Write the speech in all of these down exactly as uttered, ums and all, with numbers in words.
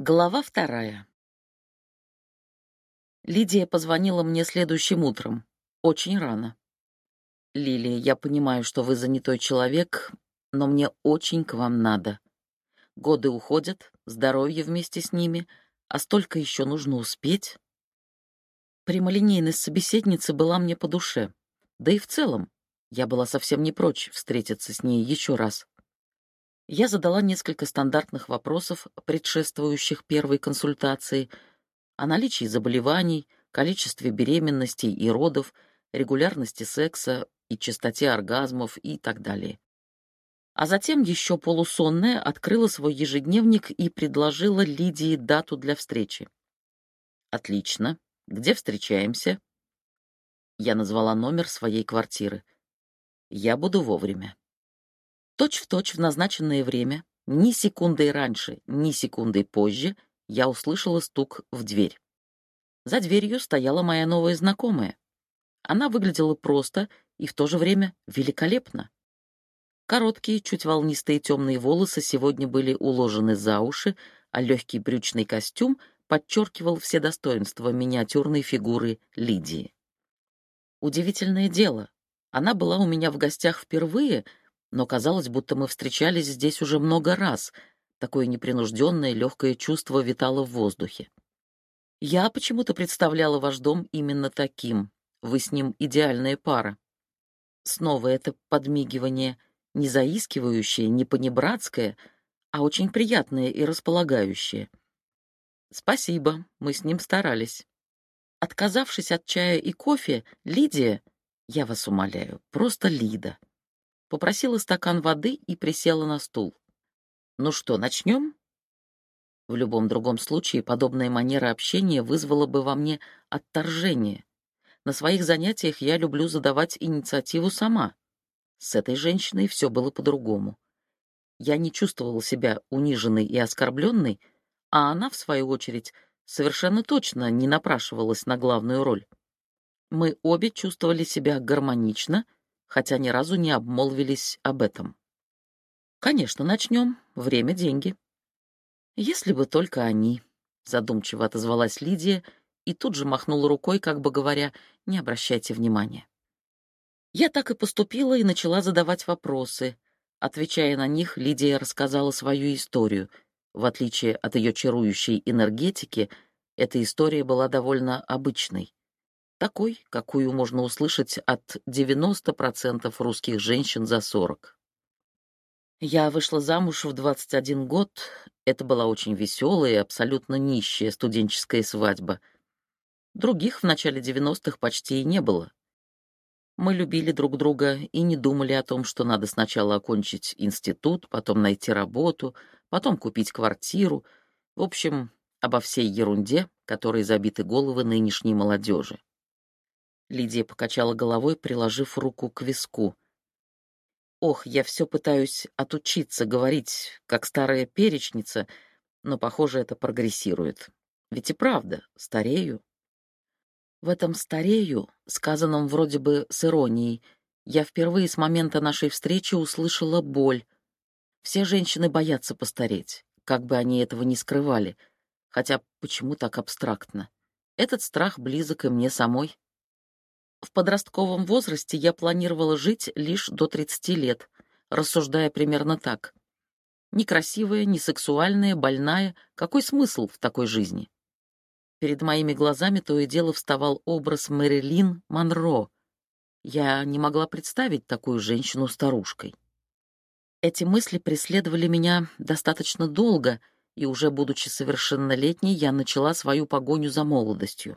Глава вторая. Лидия позвонила мне следующим утром. Очень рано. «Лилия, я понимаю, что вы занятой человек, но мне очень к вам надо. Годы уходят, здоровье вместе с ними, а столько еще нужно успеть». Прямолинейность собеседницы была мне по душе. Да и в целом, я была совсем не прочь встретиться с ней еще раз. Я задала несколько стандартных вопросов, предшествующих первой консультации, о наличии заболеваний, количестве беременностей и родов, регулярности секса и частоте оргазмов и так далее. А затем еще полусонная открыла свой ежедневник и предложила Лидии дату для встречи. «Отлично. Где встречаемся?» Я назвала номер своей квартиры. «Я буду вовремя». Точь-в-точь в назначенное время, ни секундой раньше, ни секундой позже, я услышала стук в дверь. За дверью стояла моя новая знакомая. Она выглядела просто и в то же время великолепно. Короткие, чуть волнистые темные волосы сегодня были уложены за уши, а легкий брючный костюм подчеркивал все достоинства миниатюрной фигуры Лидии. Удивительное дело, она была у меня в гостях впервые, но казалось, будто мы встречались здесь уже много раз. Такое непринужденное, легкое чувство витало в воздухе. Я почему-то представляла ваш дом именно таким. Вы с ним идеальная пара. Снова это подмигивание, не заискивающее, не понебратское, а очень приятное и располагающее. Спасибо, мы с ним старались. Отказавшись от чая и кофе, Лидия, я вас умоляю, просто Лида, попросила стакан воды и присела на стул. Ну что, начнем? В любом другом случае подобная манера общения вызвала бы во мне отторжение. На своих занятиях я люблю задавать инициативу сама. С этой женщиной все было по-другому. Я не чувствовала себя униженной и оскорбленной, а она, в свою очередь, совершенно точно не напрашивалась на главную роль. Мы обе чувствовали себя гармонично, хотя ни разу не обмолвились об этом. «Конечно, начнем. Время — деньги». «Если бы только они», — задумчиво отозвалась Лидия и тут же махнула рукой, как бы говоря, «не обращайте внимания». Я так и поступила и начала задавать вопросы. Отвечая на них, Лидия рассказала свою историю. В отличие от ее чарующей энергетики, эта история была довольно обычной. Такой, какую можно услышать от девяноста процентов русских женщин за сорок. Я вышла замуж в двадцать один год. Это была очень веселая и абсолютно нищая студенческая свадьба. Других в начале девяностых почти и не было. Мы любили друг друга и не думали о том, что надо сначала окончить институт, потом найти работу, потом купить квартиру. В общем, обо всей ерунде, которой забиты головы нынешней молодежи. Лидия покачала головой, приложив руку к виску. Ох, я все пытаюсь отучиться говорить, как старая перечница, но, похоже, это прогрессирует. Ведь и правда, старею. В этом «старею», сказанном вроде бы с иронией, я впервые с момента нашей встречи услышала боль. Все женщины боятся постареть, как бы они этого ни скрывали. Хотя почему так абстрактно? Этот страх близок и мне самой. В подростковом возрасте я планировала жить лишь до тридцати лет, рассуждая примерно так. Некрасивая, несексуальная, больная. Какой смысл в такой жизни? Перед моими глазами то и дело вставал образ Мэрилин Монро. Я не могла представить такую женщину старушкой. Эти мысли преследовали меня достаточно долго, и уже будучи совершеннолетней, я начала свою погоню за молодостью.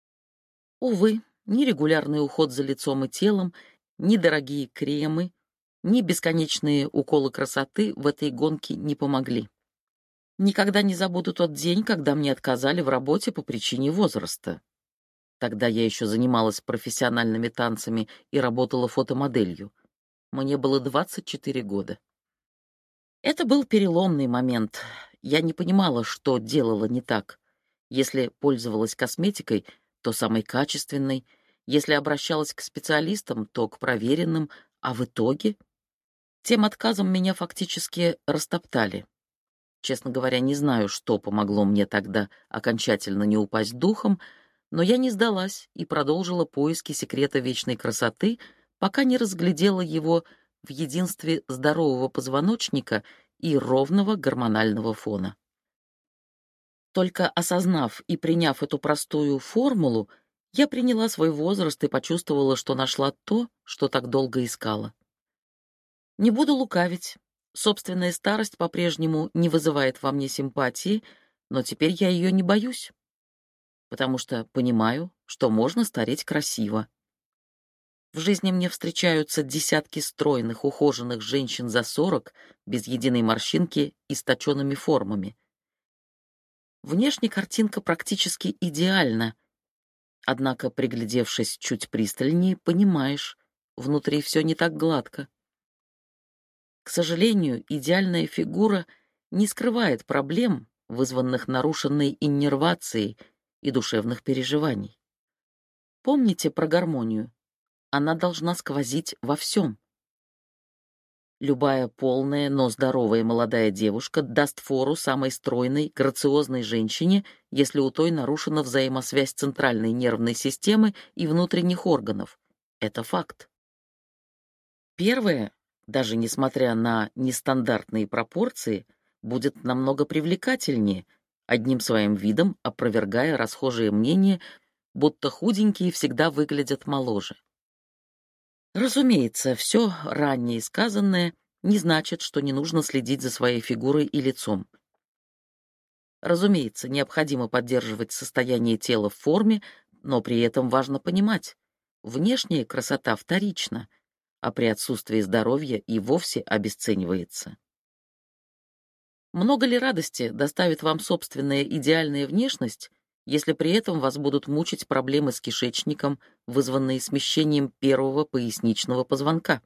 Увы, ни регулярный уход за лицом и телом, ни дорогие кремы, ни бесконечные уколы красоты в этой гонке не помогли. Никогда не забуду тот день, когда мне отказали в работе по причине возраста. Тогда я еще занималась профессиональными танцами и работала фотомоделью. Мне было двадцать четыре года. Это был переломный момент. Я не понимала, что делала не так. Если пользовалась косметикой, то самой качественной. Если обращалась к специалистам, то к проверенным. А в итоге тем отказом меня фактически растоптали. Честно говоря, не знаю, что помогло мне тогда окончательно не упасть духом, но я не сдалась и продолжила поиски секрета вечной красоты, пока не разглядела его в единстве здорового позвоночника и ровного гормонального фона. Только осознав и приняв эту простую формулу, я приняла свой возраст и почувствовала, что нашла то, что так долго искала. Не буду лукавить. Собственная старость по-прежнему не вызывает во мне симпатии, но теперь я ее не боюсь, потому что понимаю, что можно стареть красиво. В жизни мне встречаются десятки стройных, ухоженных женщин за сорок, без единой морщинки и с точенными формами. Внешне картинка практически идеальна, однако, приглядевшись чуть пристальнее, понимаешь, внутри все не так гладко. К сожалению, идеальная фигура не скрывает проблем, вызванных нарушенной иннервацией и душевных переживаний. Помните про гармонию? Она должна сквозить во всем. Любая полная, но здоровая молодая девушка даст фору самой стройной, грациозной женщине, если у той нарушена взаимосвязь центральной нервной системы и внутренних органов. Это факт. Первое, даже несмотря на нестандартные пропорции, будет намного привлекательнее, одним своим видом опровергая расхожее мнение, будто худенькие всегда выглядят моложе. Разумеется, все ранее сказанное не значит, что не нужно следить за своей фигурой и лицом. Разумеется, необходимо поддерживать состояние тела в форме, но при этом важно понимать, внешняя красота вторична, а при отсутствии здоровья и вовсе обесценивается. Много ли радости доставит вам собственная идеальная внешность, если при этом вас будут мучить проблемы с кишечником, вызванные смещением первого поясничного позвонка?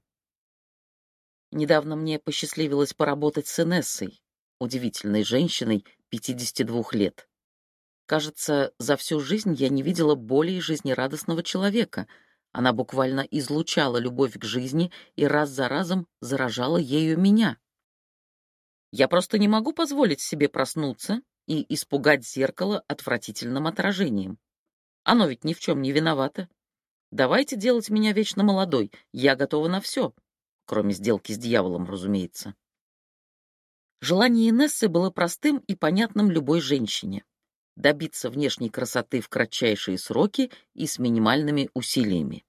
Недавно мне посчастливилось поработать с Инессой, удивительной женщиной пятидесяти двух лет. Кажется, за всю жизнь я не видела более жизнерадостного человека. Она буквально излучала любовь к жизни и раз за разом заражала ею меня. Я просто не могу позволить себе проснуться и испугать зеркало отвратительным отражением. Оно ведь ни в чем не виновато. Давайте делать меня вечно молодой, я готова на все, кроме сделки с дьяволом, разумеется. Желание Инессы было простым и понятным любой женщине — добиться внешней красоты в кратчайшие сроки и с минимальными усилиями.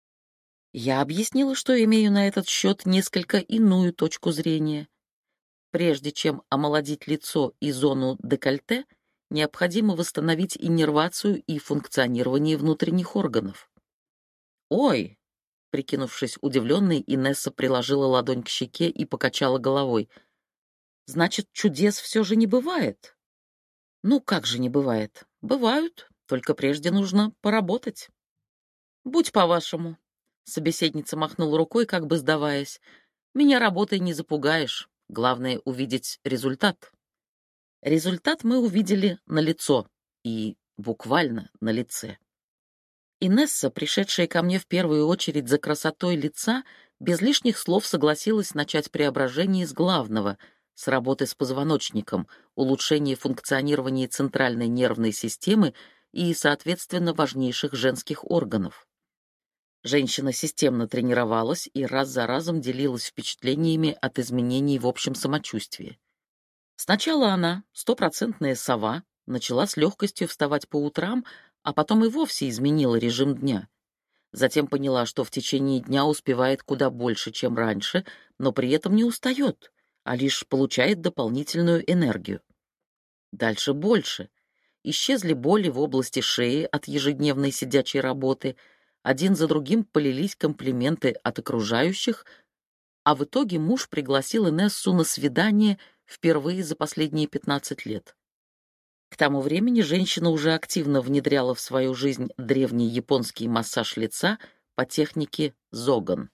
Я объяснила, что имею на этот счет несколько иную точку зрения. Прежде чем омолодить лицо и зону декольте, необходимо восстановить иннервацию и функционирование внутренних органов. «Ой!» — прикинувшись удивленной, Инесса приложила ладонь к щеке и покачала головой. «Значит, чудес все же не бывает?» «Ну, как же не бывает? Бывают, только прежде нужно поработать». «Будь по-вашему», — собеседница махнула рукой, как бы сдаваясь. «Меня работой не запугаешь. Главное — увидеть результат». Результат мы увидели на лицо, и буквально на лице. Инесса, пришедшая ко мне в первую очередь за красотой лица, без лишних слов согласилась начать преображение с главного, с работы с позвоночником, улучшения функционирования центральной нервной системы и, соответственно, важнейших женских органов. Женщина системно тренировалась и раз за разом делилась впечатлениями от изменений в общем самочувствии. Сначала она, стопроцентная сова, начала с легкостью вставать по утрам, а потом и вовсе изменила режим дня. Затем поняла, что в течение дня успевает куда больше, чем раньше, но при этом не устает, а лишь получает дополнительную энергию. Дальше больше. Исчезли боли в области шеи от ежедневной сидячей работы, один за другим полились комплименты от окружающих, а в итоге муж пригласил Инессу на свидание впервые за последние пятнадцать лет. К тому времени женщина уже активно внедряла в свою жизнь древний японский массаж лица по технике Зоган.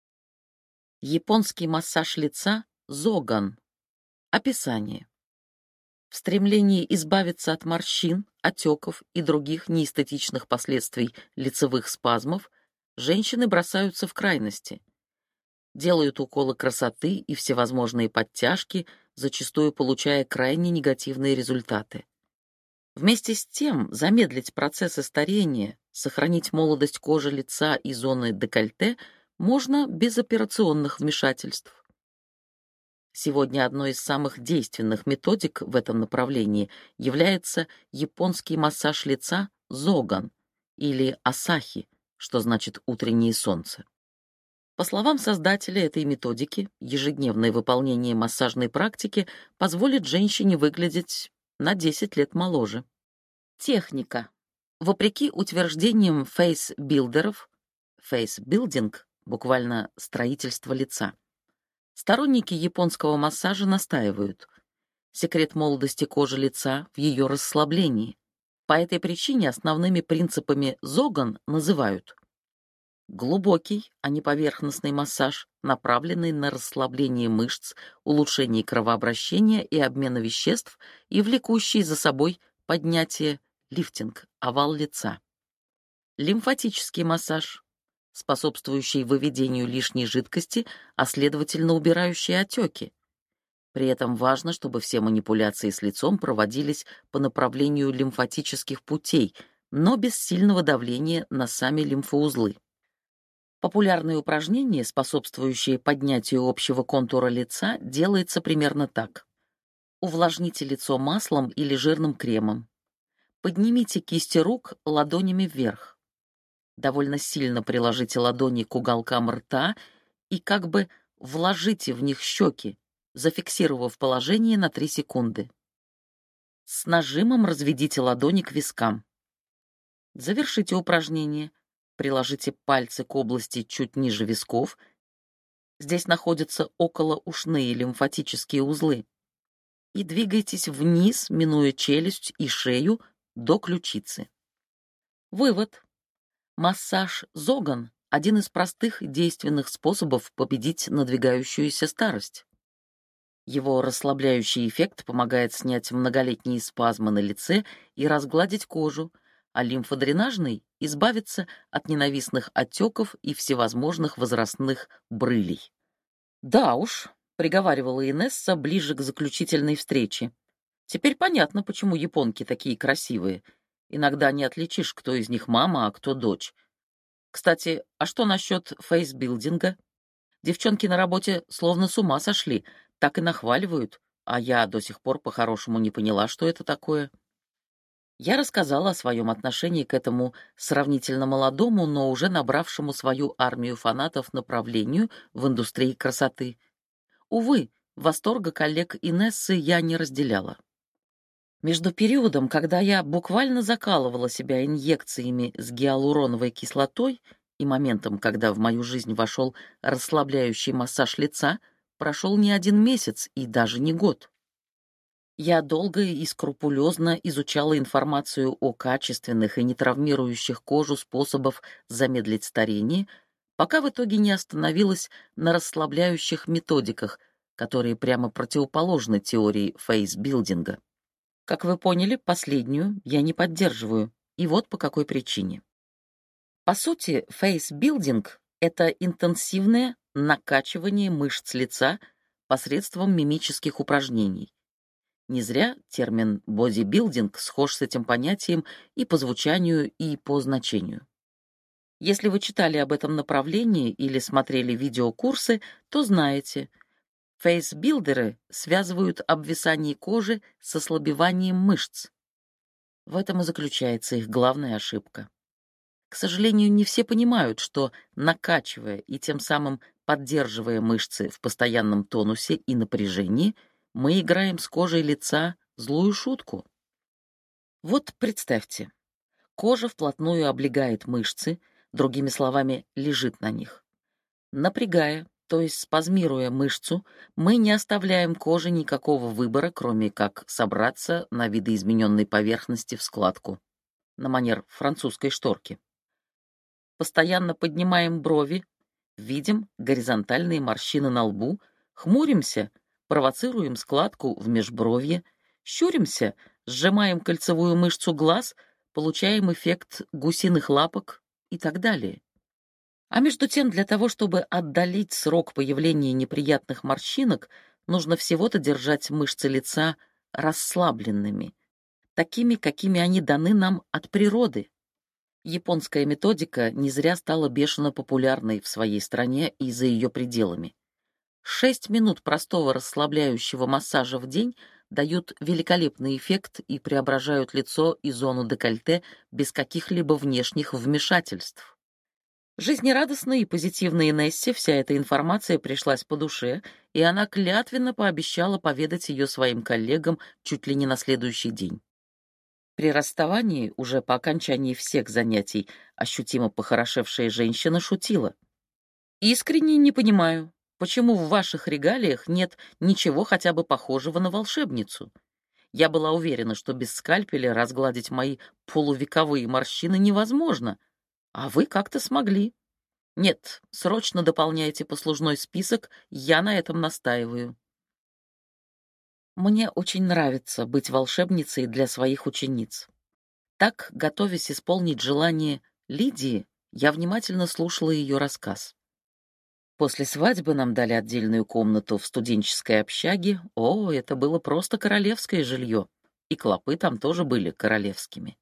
Японский массаж лица Зоган. Описание. В стремлении избавиться от морщин, отеков и других неэстетичных последствий лицевых спазмов женщины бросаются в крайности. Делают уколы красоты и всевозможные подтяжки, зачастую получая крайне негативные результаты. Вместе с тем, замедлить процессы старения, сохранить молодость кожи лица и зоны декольте можно без операционных вмешательств. Сегодня одной из самых действенных методик в этом направлении является японский массаж лица зоган или асахи, что значит «утреннее солнце». По словам создателя этой методики, ежедневное выполнение массажной практики позволит женщине выглядеть на десять лет моложе. Техника. Вопреки утверждениям фейс-билдеров, фейс-билдинг, буквально строительство лица, сторонники японского массажа настаивают: секрет молодости кожи лица в ее расслаблении. По этой причине основными принципами зоган называют глубокий, а не поверхностный массаж, направленный на расслабление мышц, улучшение кровообращения и обмена веществ и влекущий за собой поднятие, лифтинг, овал лица. Лимфатический массаж, способствующий выведению лишней жидкости, а следовательно убирающий отеки. При этом важно, чтобы все манипуляции с лицом проводились по направлению лимфатических путей, но без сильного давления на сами лимфоузлы. Популярные упражнения, способствующие поднятию общего контура лица, делается примерно так. Увлажните лицо маслом или жирным кремом. Поднимите кисти рук ладонями вверх. Довольно сильно приложите ладони к уголкам рта и как бы вложите в них щеки, зафиксировав положение на три секунды. С нажимом разведите ладони к вискам. Завершите упражнение. Приложите пальцы к области чуть ниже висков. Здесь находятся околоушные лимфатические узлы. И двигайтесь вниз, минуя челюсть и шею, до ключицы. Вывод. Массаж зоган — один из простых и действенных способов победить надвигающуюся старость. Его расслабляющий эффект помогает снять многолетние спазмы на лице и разгладить кожу, а лимфодренажный — избавиться от ненавистных отеков и всевозможных возрастных брылей. «Да уж», — приговаривала Инесса ближе к заключительной встрече, «теперь понятно, почему японки такие красивые. Иногда не отличишь, кто из них мама, а кто дочь. Кстати, а что насчет фейсбилдинга? Девчонки на работе словно с ума сошли, так и нахваливают, а я до сих пор по-хорошему не поняла, что это такое». Я рассказала о своем отношении к этому сравнительно молодому, но уже набравшему свою армию фанатов направлению в индустрии красоты. Увы, восторга коллег Инессы я не разделяла. Между периодом, когда я буквально закалывала себя инъекциями с гиалуроновой кислотой, и моментом, когда в мою жизнь вошел расслабляющий массаж лица, прошел не один месяц и даже не год. Я долго и скрупулезно изучала информацию о качественных и не травмирующих кожу способов замедлить старение, пока в итоге не остановилась на расслабляющих методиках, которые прямо противоположны теории фейсбилдинга. Как вы поняли, последнюю я не поддерживаю, и вот по какой причине. По сути, фейсбилдинг — это интенсивное накачивание мышц лица посредством мимических упражнений. Не зря термин бодибилдинг схож с этим понятием и по звучанию, и по значению. Если вы читали об этом направлении или смотрели видеокурсы, то знаете, фейсбилдеры связывают обвисание кожи с ослабеванием мышц. В этом и заключается их главная ошибка. К сожалению, не все понимают, что, накачивая и тем самым поддерживая мышцы в постоянном тонусе и напряжении, мы играем с кожей лица злую шутку. Вот представьте, кожа вплотную облегает мышцы, другими словами, лежит на них. Напрягая, то есть спазмируя мышцу, мы не оставляем коже никакого выбора, кроме как собраться на видоизмененной поверхности в складку, на манер французской шторки. Постоянно поднимаем брови, видим горизонтальные морщины на лбу, хмуримся, провоцируем складку в межбровье, щуримся, сжимаем кольцевую мышцу глаз, получаем эффект гусиных лапок и так далее. А между тем, для того, чтобы отдалить срок появления неприятных морщинок, Нужно всего-то держать мышцы лица расслабленными, такими, какими они даны нам от природы. Японская методика не зря стала бешено популярной в своей стране и за ее пределами. Шесть минут простого расслабляющего массажа в день дают великолепный эффект и преображают лицо и зону декольте без каких-либо внешних вмешательств. Жизнерадостной и позитивной Инессе вся эта информация пришлась по душе, и она клятвенно пообещала поведать ее своим коллегам чуть ли не на следующий день. При расставании, уже по окончании всех занятий, ощутимо похорошевшая женщина шутила. «Искренне не понимаю, почему в ваших регалиях нет ничего хотя бы похожего на волшебницу? Я была уверена, что без скальпеля разгладить мои полувековые морщины невозможно, а вы как-то смогли. Нет, срочно дополняйте послужной список, я на этом настаиваю». Мне очень нравится быть волшебницей для своих учениц. Так, готовясь исполнить желание Лидии, я внимательно слушала ее рассказ. После свадьбы нам дали отдельную комнату в студенческой общаге. О, это было просто королевское жилье, и клопы там тоже были королевскими.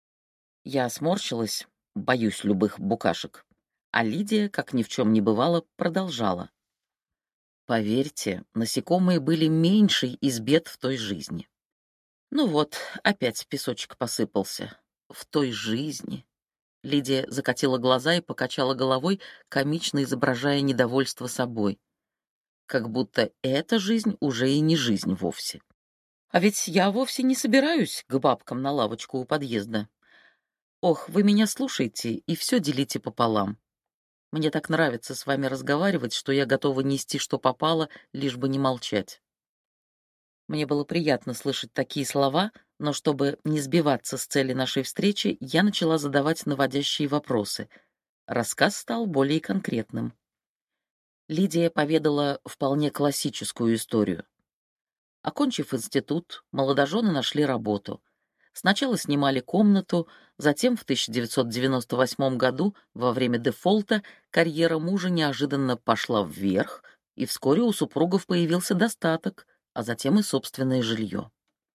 Я сморщилась, боюсь любых букашек, а Лидия, как ни в чем не бывало, продолжала. Поверьте, насекомые были меньшей из бед в той жизни. Ну вот, опять песочек посыпался. В той жизни. Лидия закатила глаза и покачала головой, комично изображая недовольство собой. Как будто эта жизнь уже и не жизнь вовсе. А ведь я вовсе не собираюсь к бабкам на лавочку у подъезда. Ох, вы меня слушаете и все делите пополам. Мне так нравится с вами разговаривать, что я готова нести, что попало, лишь бы не молчать. Мне было приятно слышать такие слова, но чтобы не сбиваться с цели нашей встречи, я начала задавать наводящие вопросы. Рассказ стал более конкретным. Лидия поведала вполне классическую историю. Окончив институт, молодожены нашли работу. Сначала снимали комнату, затем в тысяча девятьсот девяносто восьмом году, во время дефолта, карьера мужа неожиданно пошла вверх, и вскоре у супругов появился достаток, а затем и собственное жилье.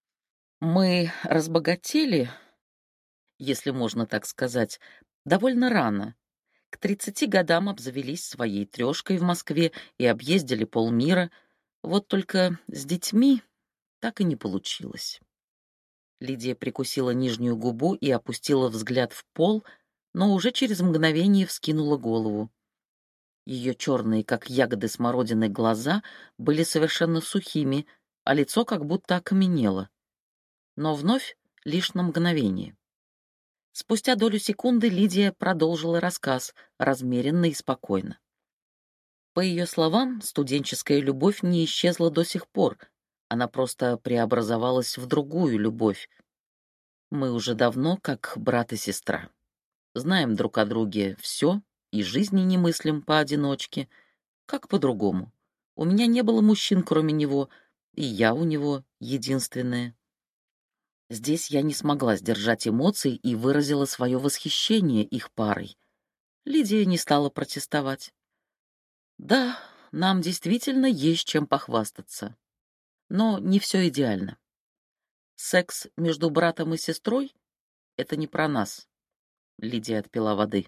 Мы разбогатели, если можно так сказать, довольно рано. К тридцати годам обзавелись своей трешкой в Москве и объездили полмира. Вот только с детьми так и не получилось. Лидия прикусила нижнюю губу и опустила взгляд в пол, но уже через мгновение вскинула голову. Ее черные, как ягоды смородины, глаза были совершенно сухими, а лицо как будто окаменело. Но вновь лишь на мгновение. Спустя долю секунды Лидия продолжила рассказ, размеренно и спокойно. По ее словам, студенческая любовь не исчезла до сих пор, она просто преобразовалась в другую любовь. Мы уже давно как брат и сестра. Знаем друг о друге все и жизни не мыслим поодиночке. Как по-другому? У меня не было мужчин, кроме него, и я у него единственная. Здесь я не смогла сдержать эмоций и выразила свое восхищение их парой. Лидия не стала протестовать. Да, нам действительно есть чем похвастаться. Но не все идеально. Секс между братом и сестрой — это не про нас. Лидия отпила воды.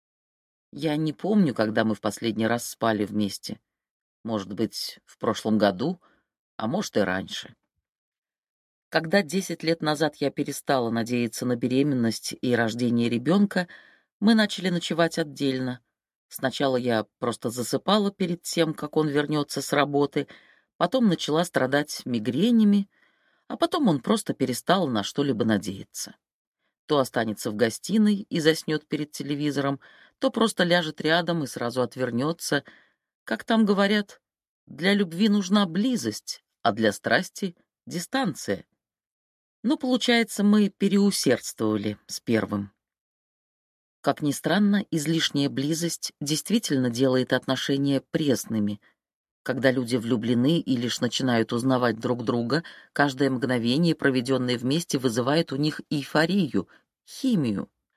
Я не помню, когда мы в последний раз спали вместе. Может быть, в прошлом году, а может и раньше. Когда десять лет назад я перестала надеяться на беременность и рождение ребенка, мы начали ночевать отдельно. Сначала я просто засыпала перед тем, как он вернется с работы, потом начала страдать мигренями, а потом он просто перестал на что-либо надеяться. То останется в гостиной и заснет перед телевизором, то просто ляжет рядом и сразу отвернется. Как там говорят, для любви нужна близость, а для страсти — дистанция. Но, получается, мы переусердствовали с первым. Как ни странно, излишняя близость действительно делает отношения пресными. Когда люди влюблены и лишь начинают узнавать друг друга, каждое мгновение, проведенное вместе, вызывает у них эйфорию, химию.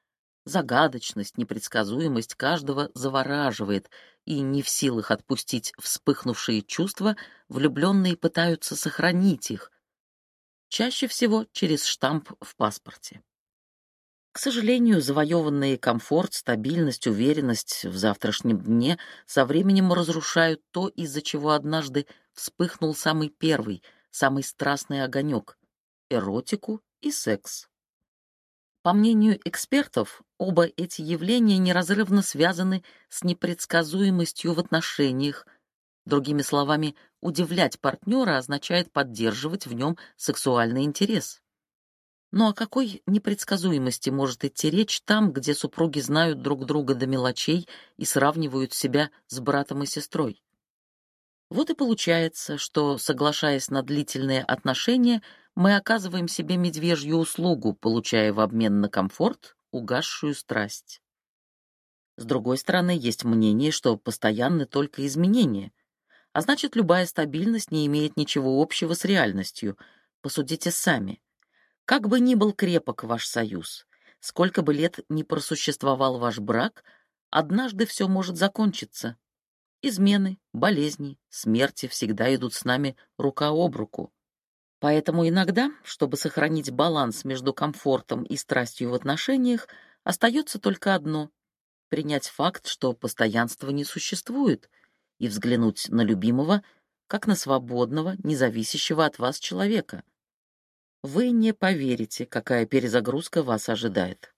Загадочность, непредсказуемость каждого завораживает, и не в силах отпустить вспыхнувшие чувства, влюбленные пытаются сохранить их, чаще всего через штамп в паспорте. К сожалению, завоеванные комфорт, стабильность, уверенность в завтрашнем дне со временем разрушают то, из-за чего однажды вспыхнул самый первый, самый страстный огонек — эротику и секс. По мнению экспертов, оба эти явления неразрывно связаны с непредсказуемостью в отношениях. Другими словами, удивлять партнера означает поддерживать в нем сексуальный интерес. Но о какой непредсказуемости может идти речь там, где супруги знают друг друга до мелочей и сравнивают себя с братом и сестрой? Вот и получается, что, соглашаясь на длительные отношения, мы оказываем себе медвежью услугу, получая в обмен на комфорт угасшую страсть. С другой стороны, есть мнение, что постоянны только изменения, а значит, любая стабильность не имеет ничего общего с реальностью. Посудите сами. Как бы ни был крепок ваш союз, сколько бы лет ни просуществовал ваш брак, однажды все может закончиться. Измены, болезни, смерти всегда идут с нами рука об руку. Поэтому иногда, чтобы сохранить баланс между комфортом и страстью в отношениях, остается только одно — принять факт, что постоянства не существует, и взглянуть на любимого как на свободного, независящего от вас человека. Вы не поверите, какая перезагрузка вас ожидает.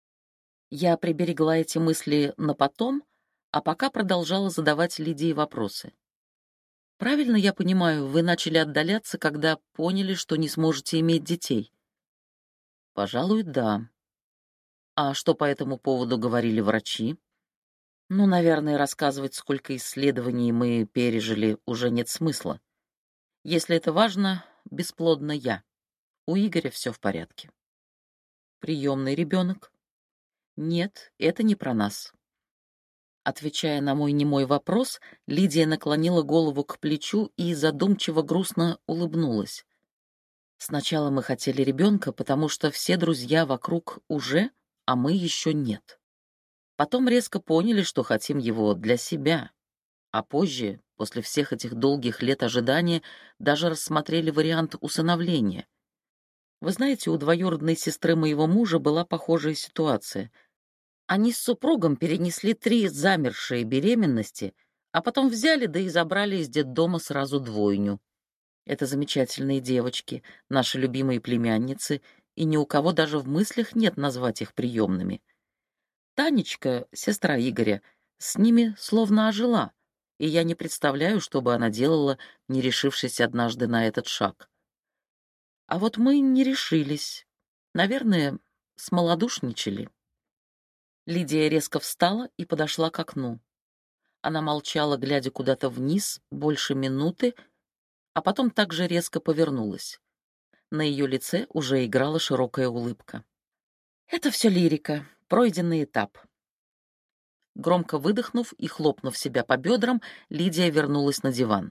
Я приберегла эти мысли на потом, а пока продолжала задавать Лидии вопросы. Правильно я понимаю, вы начали отдаляться, когда поняли, что не сможете иметь детей? Пожалуй, да. А что по этому поводу говорили врачи? Ну, наверное, рассказывать, сколько исследований мы пережили, уже нет смысла. Если это важно, бесплодна я. У Игоря все в порядке. Приемный ребенок? Нет, это не про нас. Отвечая на мой немой вопрос, Лидия наклонила голову к плечу и задумчиво грустно улыбнулась. Сначала мы хотели ребенка, потому что все друзья вокруг уже, а мы еще нет. Потом резко поняли, что хотим его для себя. А позже, после всех этих долгих лет ожидания, даже рассмотрели вариант усыновления. Вы знаете, у двоюродной сестры моего мужа была похожая ситуация. Они с супругом перенесли три замершие беременности, а потом взяли да и забрали из детдома сразу двойню. Это замечательные девочки, наши любимые племянницы, и ни у кого даже в мыслях нет назвать их приемными. Танечка, сестра Игоря, с ними словно ожила, и я не представляю, что бы она делала, не решившись однажды на этот шаг. А вот мы не решились. Наверное, смолодушничали. Лидия резко встала и подошла к окну. Она молчала, глядя куда-то вниз, больше минуты, а потом также резко повернулась. На ее лице уже играла широкая улыбка. Это все лирика, пройденный этап. Громко выдохнув и хлопнув себя по бедрам, Лидия вернулась на диван.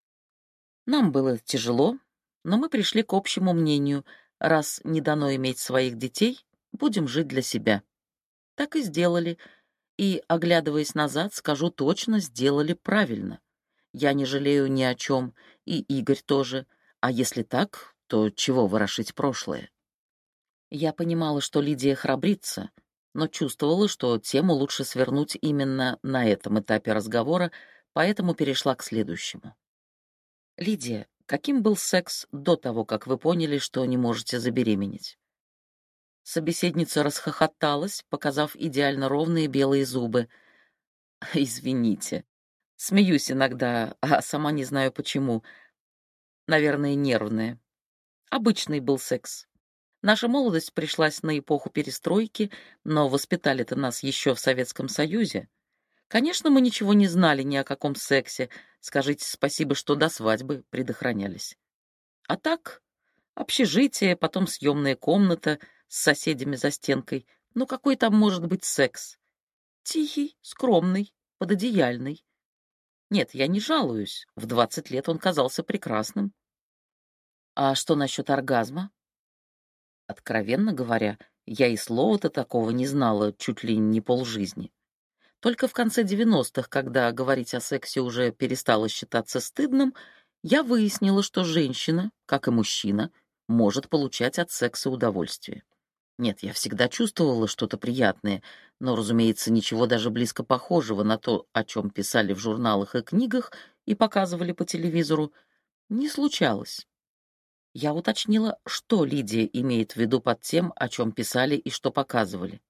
Нам было тяжело, но мы пришли к общему мнению: раз не дано иметь своих детей, будем жить для себя. Так и сделали, и, оглядываясь назад, скажу точно, сделали правильно. Я не жалею ни о чем, и Игорь тоже, а если так, то чего ворошить прошлое? Я понимала, что Лидия храбрится, но чувствовала, что тему лучше свернуть именно на этом этапе разговора, поэтому перешла к следующему. «Лидия, каким был секс до того, как вы поняли, что не можете забеременеть?» Собеседница расхохоталась, показав идеально ровные белые зубы. «Извините. Смеюсь иногда, а сама не знаю почему. Наверное, нервная. Обычный был секс. Наша молодость пришлась на эпоху перестройки, но воспитали-то нас еще в Советском Союзе. Конечно, мы ничего не знали ни о каком сексе. Скажите спасибо, что до свадьбы предохранялись. А так, общежитие, потом съемная комната с соседями за стенкой. Ну какой там может быть секс? Тихий, скромный, пододеяльный. Нет, я не жалуюсь. В двадцать лет он казался прекрасным. А что насчет оргазма? Откровенно говоря, Я и слова-то такого не знала чуть ли не полжизни. Только в конце девяностых, когда говорить о сексе уже перестало считаться стыдным, я выяснила, что женщина, как и мужчина, может получать от секса удовольствие. Нет, я всегда чувствовала что-то приятное, но, разумеется, ничего даже близко похожего на то, о чем писали в журналах и книгах и показывали по телевизору, не случалось. Я уточнила, что Лидия имеет в виду под тем, о чем писали и что показывали.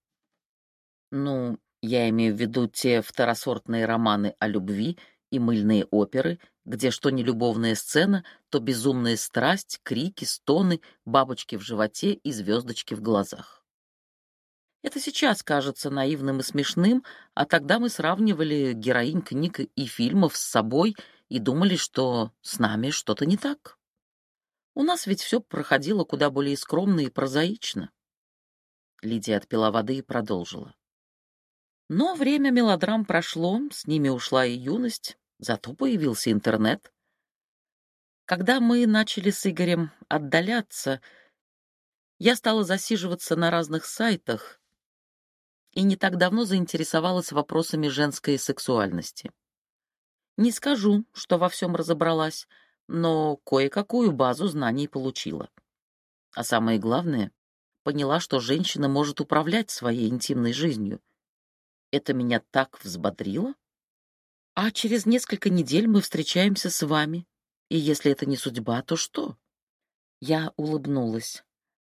Ну, я имею в виду те второсортные романы о любви и мыльные оперы, где что не любовная сцена, то безумная страсть, крики, стоны, бабочки в животе и звездочки в глазах. Это сейчас кажется наивным и смешным, а тогда мы сравнивали героинь книг и фильмов с собой и думали, что с нами что-то не так. У нас ведь все проходило куда более скромно и прозаично. Лидия отпила воды и продолжила. Но время мелодрам прошло, с ними ушла и юность, зато появился интернет. Когда мы начали с Игорем отдаляться, я стала засиживаться на разных сайтах и не так давно заинтересовалась вопросами женской сексуальности. Не скажу, что во всем разобралась, но кое-какую базу знаний получила. А самое главное, поняла, что женщина может управлять своей интимной жизнью. Это меня так взбодрило. А через несколько недель мы встречаемся с вами. И если это не судьба, то что? Я улыбнулась.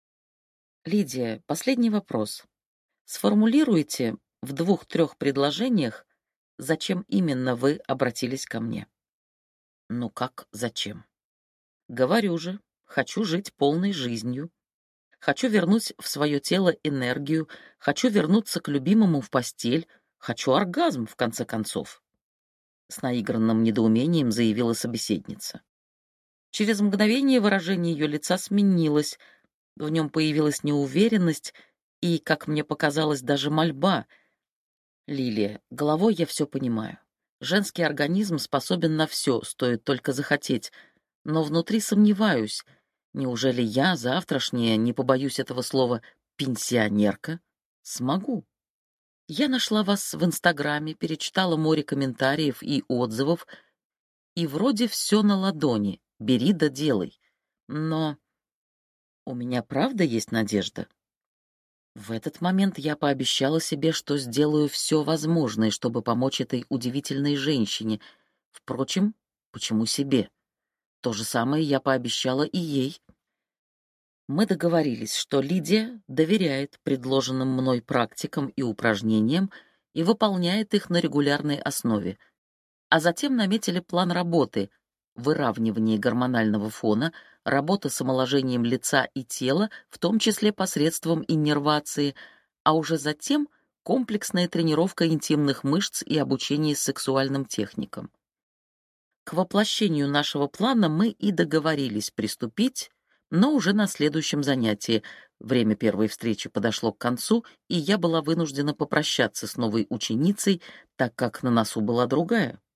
Лидия, последний вопрос. Сформулируйте в двух-трех предложениях, зачем именно вы обратились ко мне. Ну как зачем? Говорю же, хочу жить полной жизнью. Хочу вернуть в свое тело энергию, хочу вернуться к любимому в постель, хочу оргазм, в конце концов. С наигранным недоумением заявила собеседница. Через мгновение выражение ее лица сменилось, в нем появилась неуверенность и, как мне показалось, даже мольба. Лилия, головой я все понимаю. Женский организм способен на все, стоит только захотеть, но внутри сомневаюсь. Неужели я, завтрашняя, не побоюсь этого слова, пенсионерка, смогу? Я нашла вас в Инстаграме, перечитала море комментариев и отзывов, и вроде все на ладони, бери да делай. Но у меня правда есть надежда? В этот момент я пообещала себе, что сделаю все возможное, чтобы помочь этой удивительной женщине. Впрочем, почему себе? То же самое я пообещала и ей. Мы договорились, что Лидия доверяет предложенным мной практикам и упражнениям и выполняет их на регулярной основе, а затем наметили план работы: выравнивание гормонального фона, работа с омоложением лица и тела, в том числе посредством иннервации, а уже затем комплексная тренировка интимных мышц и обучение сексуальным техникам. К воплощению нашего плана мы и договорились приступить, но уже на следующем занятии. Время первой встречи подошло к концу, и я была вынуждена попрощаться с новой ученицей, так как на носу была другая.